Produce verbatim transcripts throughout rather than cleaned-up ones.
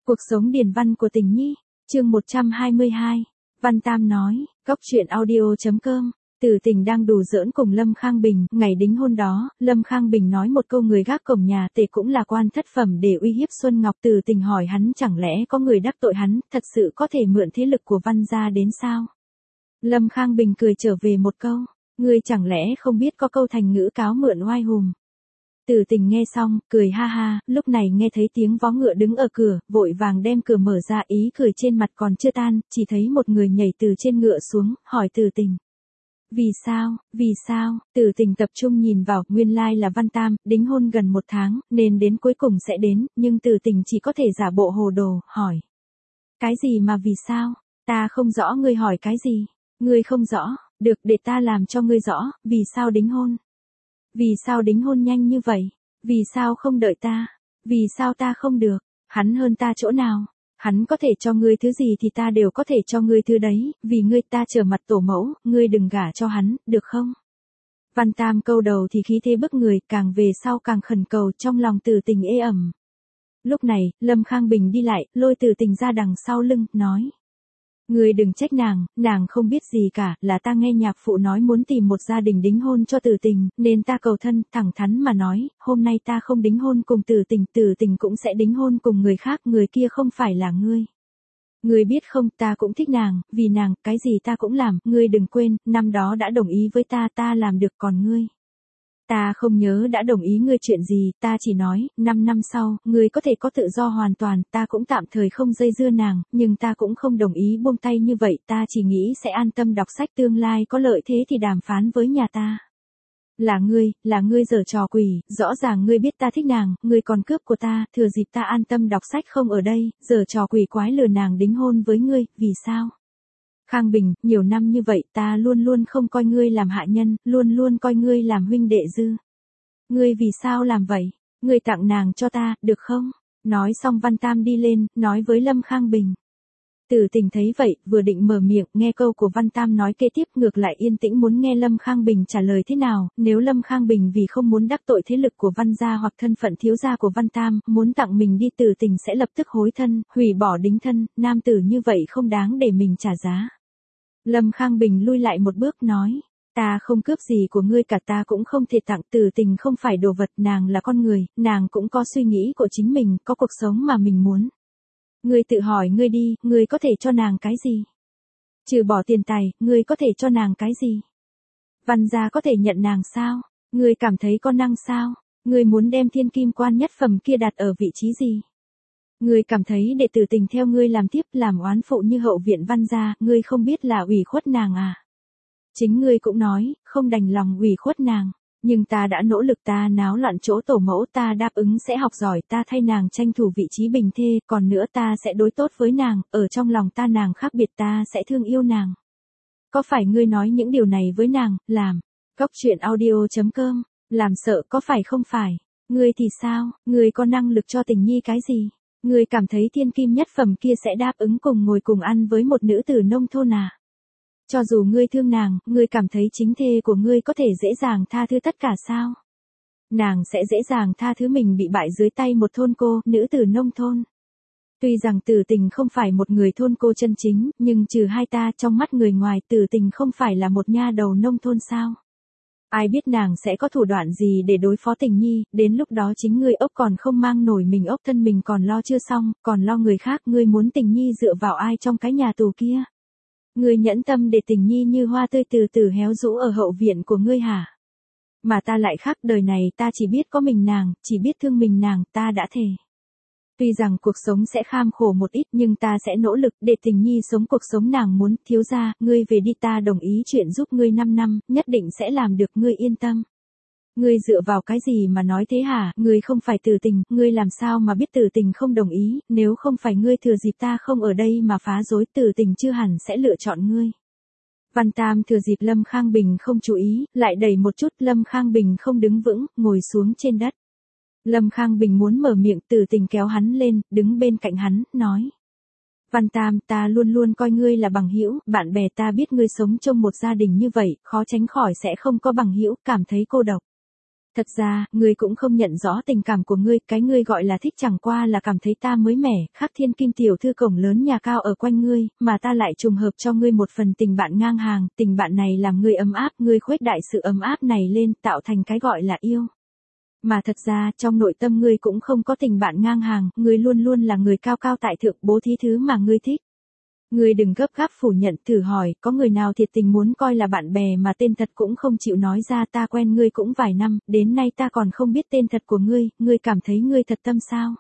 Cuộc sống điển văn của Tình Nhi, chương một trăm hai mươi hai. Văn Tam nói, Cóc truyện audio chấm com. Tử Tình đang đùa giỡn cùng Lâm Khang Bình, ngày đính hôn đó, Lâm Khang Bình nói một câu người gác cổng nhà tề cũng là quan thất phẩm để uy hiếp Xuân Ngọc. Tử Tình hỏi hắn chẳng lẽ có người đắc tội hắn, thật sự có thể mượn thế lực của Văn gia đến sao? Lâm Khang Bình cười trở về một câu, ngươi chẳng lẽ không biết có câu thành ngữ cáo mượn oai hùng. Tử Tình nghe xong, cười ha ha, lúc này nghe thấy tiếng vó ngựa đứng ở cửa, vội vàng đem cửa mở ra, ý cười trên mặt còn chưa tan, chỉ thấy một người nhảy từ trên ngựa xuống, hỏi Tử Tình. Vì sao, vì sao, Tử Tình tập trung nhìn vào, nguyên lai là Văn Tam, đính hôn gần một tháng, nên đến cuối cùng sẽ đến, nhưng Tử Tình chỉ có thể giả bộ hồ đồ, hỏi. Cái gì mà vì sao, ta không rõ ngươi hỏi cái gì, ngươi không rõ, được để ta làm cho ngươi rõ, vì sao đính hôn. Vì sao đính hôn nhanh như vậy? Vì sao không đợi ta? Vì sao ta không được? Hắn hơn ta chỗ nào? Hắn có thể cho ngươi thứ gì thì ta đều có thể cho ngươi thứ đấy, vì ngươi ta trở mặt tổ mẫu, ngươi đừng gả cho hắn, được không? Văn Tam câu đầu thì khí thế bức người, càng về sau càng khẩn cầu, trong lòng Tử Tình ê ẩm. Lúc này, Lâm Khang Bình đi lại, lôi Tử Tình ra đằng sau lưng, nói. Ngươi đừng trách nàng, nàng không biết gì cả, là ta nghe nhạc phụ nói muốn tìm một gia đình đính hôn cho Tử Tình, nên ta cầu thân, thẳng thắn mà nói, hôm nay ta không đính hôn cùng Tử Tình, Tử Tình cũng sẽ đính hôn cùng người khác, người kia không phải là ngươi. Ngươi biết không, ta cũng thích nàng, vì nàng, cái gì ta cũng làm, ngươi đừng quên, năm đó đã đồng ý với ta, ta làm được còn ngươi. Ta không nhớ đã đồng ý ngươi chuyện gì, ta chỉ nói, năm năm sau, ngươi có thể có tự do hoàn toàn, ta cũng tạm thời không dây dưa nàng, nhưng ta cũng không đồng ý buông tay như vậy, ta chỉ nghĩ sẽ an tâm đọc sách tương lai có lợi thế thì đàm phán với nhà ta. Là ngươi, là ngươi giở trò quỷ, rõ ràng ngươi biết ta thích nàng, ngươi còn cướp của ta, thừa dịp ta an tâm đọc sách không ở đây, giở trò quỷ quái lừa nàng đính hôn với ngươi, vì sao? Khang Bình, nhiều năm như vậy ta luôn luôn không coi ngươi làm hạ nhân, luôn luôn coi ngươi làm huynh đệ dư. Ngươi vì sao làm vậy? Ngươi tặng nàng cho ta, được không? Nói xong Văn Tam đi lên, nói với Lâm Khang Bình. Tử Tình thấy vậy, vừa định mở miệng, nghe câu của Văn Tam nói kế tiếp, ngược lại yên tĩnh muốn nghe Lâm Khang Bình trả lời thế nào, nếu Lâm Khang Bình vì không muốn đắc tội thế lực của Văn gia hoặc thân phận thiếu gia của Văn Tam, muốn tặng mình đi, Tử Tình sẽ lập tức hối thân, hủy bỏ đính thân, nam tử như vậy không đáng để mình trả giá. Lâm Khang Bình lui lại một bước nói, ta không cướp gì của ngươi cả, ta cũng không thể tặng. Tử Tình không phải đồ vật, nàng là con người, nàng cũng có suy nghĩ của chính mình, có cuộc sống mà mình muốn. Ngươi tự hỏi ngươi đi, ngươi có thể cho nàng cái gì? Trừ bỏ tiền tài, ngươi có thể cho nàng cái gì? Văn gia có thể nhận nàng sao? Ngươi cảm thấy có năng sao? Ngươi muốn đem thiên kim quan nhất phẩm kia đặt ở vị trí gì? Ngươi cảm thấy để Tử Tình theo ngươi làm tiếp, làm oán phụ như hậu viện Văn gia, ngươi không biết là ủy khuất nàng à? Chính ngươi cũng nói, không đành lòng ủy khuất nàng, nhưng ta đã nỗ lực, ta náo loạn chỗ tổ mẫu, ta đáp ứng sẽ học giỏi, ta thay nàng tranh thủ vị trí bình thê, còn nữa ta sẽ đối tốt với nàng, ở trong lòng ta nàng khác biệt, ta sẽ thương yêu nàng. Có phải ngươi nói những điều này với nàng, làm? Cóc truyện audio chấm com, làm sợ có phải không phải? Ngươi thì sao, ngươi có năng lực cho Tình Nhi cái gì? Ngươi cảm thấy thiên kim nhất phẩm kia sẽ đáp ứng cùng ngồi cùng ăn với một nữ tử nông thôn à? Cho dù ngươi thương nàng, ngươi cảm thấy chính thê của ngươi có thể dễ dàng tha thứ tất cả sao? Nàng sẽ dễ dàng tha thứ mình bị bại dưới tay một thôn cô, nữ tử nông thôn. Tuy rằng Tử Tình không phải một người thôn cô chân chính, nhưng trừ hai ta, trong mắt người ngoài, Tử Tình không phải là một nha đầu nông thôn sao? Ai biết nàng sẽ có thủ đoạn gì để đối phó Tình Nhi, đến lúc đó chính ngươi ốc còn không mang nổi mình ốc, thân mình còn lo chưa xong, còn lo người khác, ngươi muốn Tình Nhi dựa vào ai trong cái nhà tù kia? Ngươi nhẫn tâm để Tình Nhi như hoa tươi từ từ héo rũ ở hậu viện của ngươi hả? Mà ta lại khác, đời này ta chỉ biết có mình nàng, chỉ biết thương mình nàng, ta đã thề. Tuy rằng cuộc sống sẽ kham khổ một ít, nhưng ta sẽ nỗ lực để Tình Nhi sống cuộc sống nàng muốn. Thiếu gia, ngươi về đi, ta đồng ý chuyện giúp ngươi năm năm, nhất định sẽ làm được, ngươi yên tâm. Ngươi dựa vào cái gì mà nói thế hả? Ngươi không phải Tử Tình, ngươi làm sao mà biết Tử Tình không đồng ý, nếu không phải ngươi thừa dịp ta không ở đây mà phá rối, Tử Tình chưa hẳn sẽ lựa chọn ngươi. Văn Tam thừa dịp Lâm Khang Bình không chú ý, lại đẩy một chút, Lâm Khang Bình không đứng vững, ngồi xuống trên đất. Lâm Khang Bình muốn mở miệng, Tử Tình kéo hắn lên, đứng bên cạnh hắn, nói. Văn Tam, ta luôn luôn coi ngươi là bằng hữu, bạn bè, ta biết ngươi sống trong một gia đình như vậy, khó tránh khỏi sẽ không có bằng hữu, cảm thấy cô độc. Thật ra, ngươi cũng không nhận rõ tình cảm của ngươi, cái ngươi gọi là thích chẳng qua là cảm thấy ta mới mẻ, khắc thiên kim tiểu thư cổng lớn nhà cao ở quanh ngươi, mà ta lại trùng hợp cho ngươi một phần tình bạn ngang hàng, tình bạn này làm ngươi ấm áp, ngươi khuếch đại sự ấm áp này lên, tạo thành cái gọi là yêu. Mà thật ra, trong nội tâm ngươi cũng không có tình bạn ngang hàng, ngươi luôn luôn là người cao cao tại thượng bố thí thứ mà ngươi thích. Ngươi đừng gấp gáp phủ nhận, thử hỏi, có người nào thiệt tình muốn coi là bạn bè mà tên thật cũng không chịu nói ra, ta quen ngươi cũng vài năm, đến nay ta còn không biết tên thật của ngươi, ngươi cảm thấy ngươi thật tâm sao?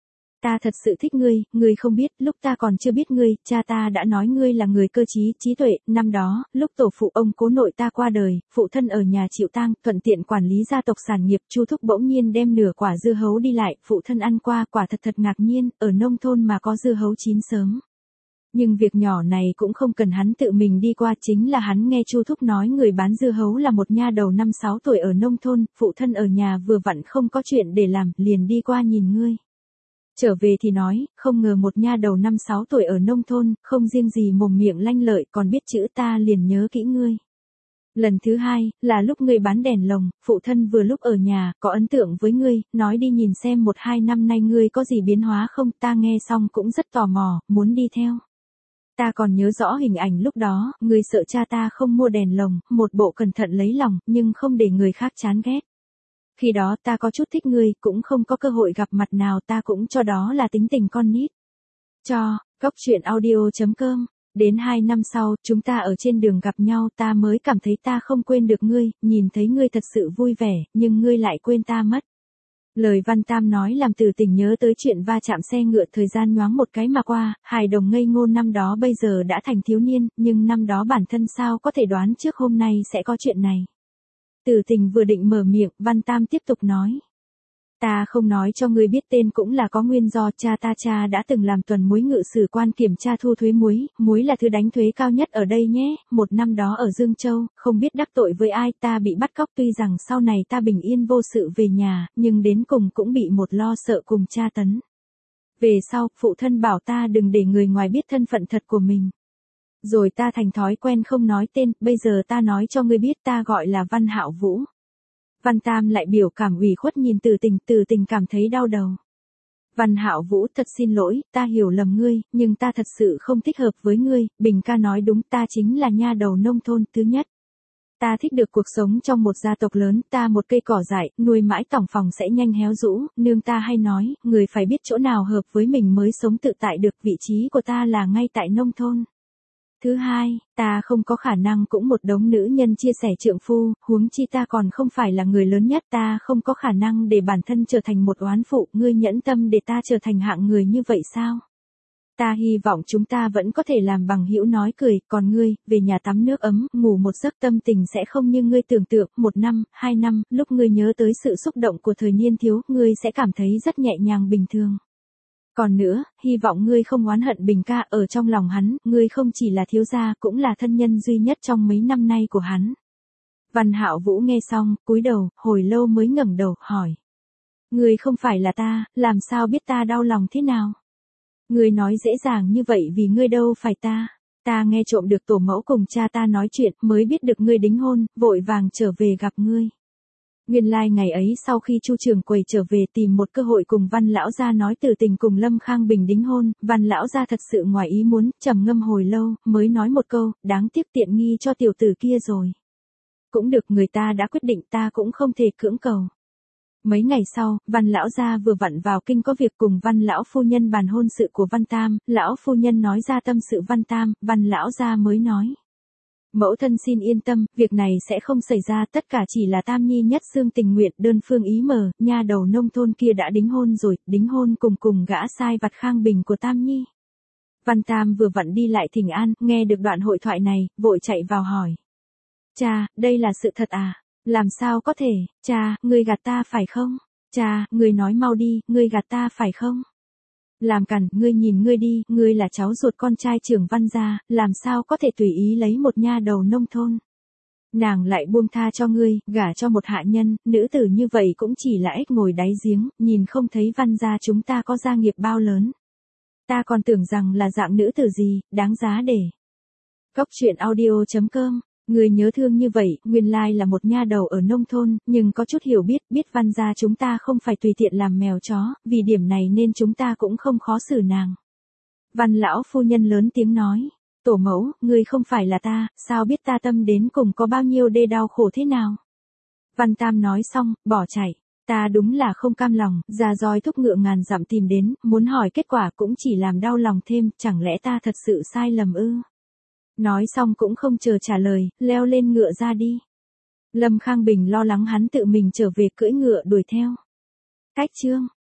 Ta thật sự thích ngươi, ngươi không biết, lúc ta còn chưa biết ngươi, cha ta đã nói ngươi là người cơ trí, trí tuệ, năm đó, lúc tổ phụ ông cố nội ta qua đời, phụ thân ở nhà chịu tang, thuận tiện quản lý gia tộc sản nghiệp, Chu thúc bỗng nhiên đem nửa quả dưa hấu đi lại, phụ thân ăn qua, quả thật thật ngạc nhiên, ở nông thôn mà có dưa hấu chín sớm. Nhưng việc nhỏ này cũng không cần hắn tự mình đi qua, chính là hắn nghe Chu thúc nói người bán dưa hấu là một nha đầu năm sáu tuổi ở nông thôn, phụ thân ở nhà vừa vặn không có chuyện để làm, liền đi qua nhìn ngươi. Trở về thì nói, không ngờ một nha đầu năm sáu tuổi ở nông thôn, không riêng gì mồm miệng lanh lợi còn biết chữ, ta liền nhớ kỹ ngươi. Lần thứ hai, là lúc ngươi bán đèn lồng, phụ thân vừa lúc ở nhà, có ấn tượng với ngươi, nói đi nhìn xem một hai năm nay ngươi có gì biến hóa không, ta nghe xong cũng rất tò mò, muốn đi theo. Ta còn nhớ rõ hình ảnh lúc đó, ngươi sợ cha ta không mua đèn lồng, một bộ cẩn thận lấy lòng, nhưng không để người khác chán ghét. Khi đó ta có chút thích ngươi, cũng không có cơ hội gặp mặt nào, ta cũng cho đó là tính tình con nít. Cho, Cốc Truyện Audio chấm com. Đến hai năm sau, chúng ta ở trên đường gặp nhau, ta mới cảm thấy ta không quên được ngươi, nhìn thấy ngươi thật sự vui vẻ, nhưng ngươi lại quên ta mất. Lời Văn Tam nói làm Từ Tình nhớ tới chuyện va chạm xe ngựa, thời gian nhoáng một cái mà qua, hài đồng ngây ngô năm đó bây giờ đã thành thiếu niên, nhưng năm đó bản thân sao có thể đoán trước hôm nay sẽ có chuyện này. Từ Tình vừa định mở miệng, Văn Tam tiếp tục nói. Ta không nói cho ngươi biết tên cũng là có nguyên do, cha ta cha đã từng làm tuần muối ngự sử quan kiểm tra thu thuế muối, muối là thứ đánh thuế cao nhất ở đây nhé, một năm đó ở Dương Châu, không biết đắc tội với ai, ta bị bắt cóc, tuy rằng sau này ta bình yên vô sự về nhà, nhưng đến cùng cũng bị một lo sợ cùng tra tấn. Về sau, phụ thân bảo ta đừng để người ngoài biết thân phận thật của mình. Rồi ta thành thói quen không nói tên, bây giờ ta nói cho ngươi biết, ta gọi là Văn Hạo Vũ. Văn Tam lại biểu cảm ủy khuất nhìn Từ Tình, Từ Tình cảm thấy đau đầu. Văn Hạo Vũ, thật xin lỗi, ta hiểu lầm ngươi, nhưng ta thật sự không thích hợp với ngươi, Bình ca nói đúng, ta chính là nha đầu nông thôn thứ nhất. Ta thích được cuộc sống trong một gia tộc lớn, ta một cây cỏ dại, nuôi mãi tỏng phòng sẽ nhanh héo rũ, nương ta hay nói, người phải biết chỗ nào hợp với mình mới sống tự tại được, vị trí của ta là ngay tại nông thôn. Thứ hai, ta không có khả năng cũng một đống nữ nhân chia sẻ trượng phu, huống chi ta còn không phải là người lớn nhất, ta không có khả năng để bản thân trở thành một oán phụ, ngươi nhẫn tâm để ta trở thành hạng người như vậy sao? Ta hy vọng chúng ta vẫn có thể làm bằng hữu nói cười, còn ngươi, về nhà tắm nước ấm, ngủ một giấc, tâm tình sẽ không như ngươi tưởng tượng, một năm, hai năm, lúc ngươi nhớ tới sự xúc động của thời niên thiếu, ngươi sẽ cảm thấy rất nhẹ nhàng bình thường. Còn nữa, hy vọng ngươi không oán hận Bình ca, ở trong lòng hắn, ngươi không chỉ là thiếu gia, cũng là thân nhân duy nhất trong mấy năm nay của hắn. Văn Hạo Vũ nghe xong, cúi đầu, hồi lâu mới ngẩng đầu, hỏi. Ngươi không phải là ta, làm sao biết ta đau lòng thế nào? Ngươi nói dễ dàng như vậy vì ngươi đâu phải ta. Ta nghe trộm được tổ mẫu cùng cha ta nói chuyện, mới biết được ngươi đính hôn, vội vàng trở về gặp ngươi. Nguyên lai like ngày ấy sau khi Chu Trường Quầy trở về tìm một cơ hội cùng Văn lão gia nói Từ Tình cùng Lâm Khang Bình đính hôn, Văn lão gia thật sự ngoài ý muốn, trầm ngâm hồi lâu, mới nói một câu, đáng tiếc tiện nghi cho tiểu tử kia rồi. Cũng được, người ta đã quyết định, ta cũng không thể cưỡng cầu. Mấy ngày sau, Văn lão gia vừa vặn vào kinh có việc cùng Văn lão phu nhân bàn hôn sự của Văn Tam, lão phu nhân nói ra tâm sự Văn Tam, Văn lão gia mới nói. Mẫu thân xin yên tâm, việc này sẽ không xảy ra, tất cả chỉ là Tam Nhi nhất xương tình nguyện, đơn phương ý mờ, nha đầu nông thôn kia đã đính hôn rồi, đính hôn cùng cùng gã sai vặt Khang Bình của Tam Nhi. Văn Tam vừa vặn đi lại thỉnh an, nghe được đoạn hội thoại này, vội chạy vào hỏi. Cha, đây là sự thật à? Làm sao có thể, cha, ngươi gạt ta phải không? Cha, ngươi nói mau đi, ngươi gạt ta phải không? Làm cằn, ngươi nhìn ngươi đi, ngươi là cháu ruột con trai trưởng Văn gia, làm sao có thể tùy ý lấy một nha đầu nông thôn. Nàng lại buông tha cho ngươi, gả cho một hạ nhân, nữ tử như vậy cũng chỉ là ếch ngồi đáy giếng, nhìn không thấy Văn gia chúng ta có gia nghiệp bao lớn. Ta còn tưởng rằng là dạng nữ tử gì, đáng giá để. Cốc Truyện Audio chấm com Người nhớ thương như vậy, nguyên lai là một nha đầu ở nông thôn, nhưng có chút hiểu biết, biết Văn gia chúng ta không phải tùy tiện làm mèo chó, vì điểm này nên chúng ta cũng không khó xử nàng. Văn lão phu nhân lớn tiếng nói, tổ mẫu, ngươi không phải là ta, sao biết ta tâm đến cùng có bao nhiêu đê đau khổ thế nào? Văn Tam nói xong, bỏ chạy. Ta đúng là không cam lòng, ra roi thúc ngựa ngàn dặm tìm đến, muốn hỏi kết quả cũng chỉ làm đau lòng thêm, chẳng lẽ ta thật sự sai lầm ư? Nói xong cũng không chờ trả lời, leo lên ngựa ra đi. Lâm Khang Bình lo lắng hắn tự mình trở về cưỡi ngựa đuổi theo. Cách chương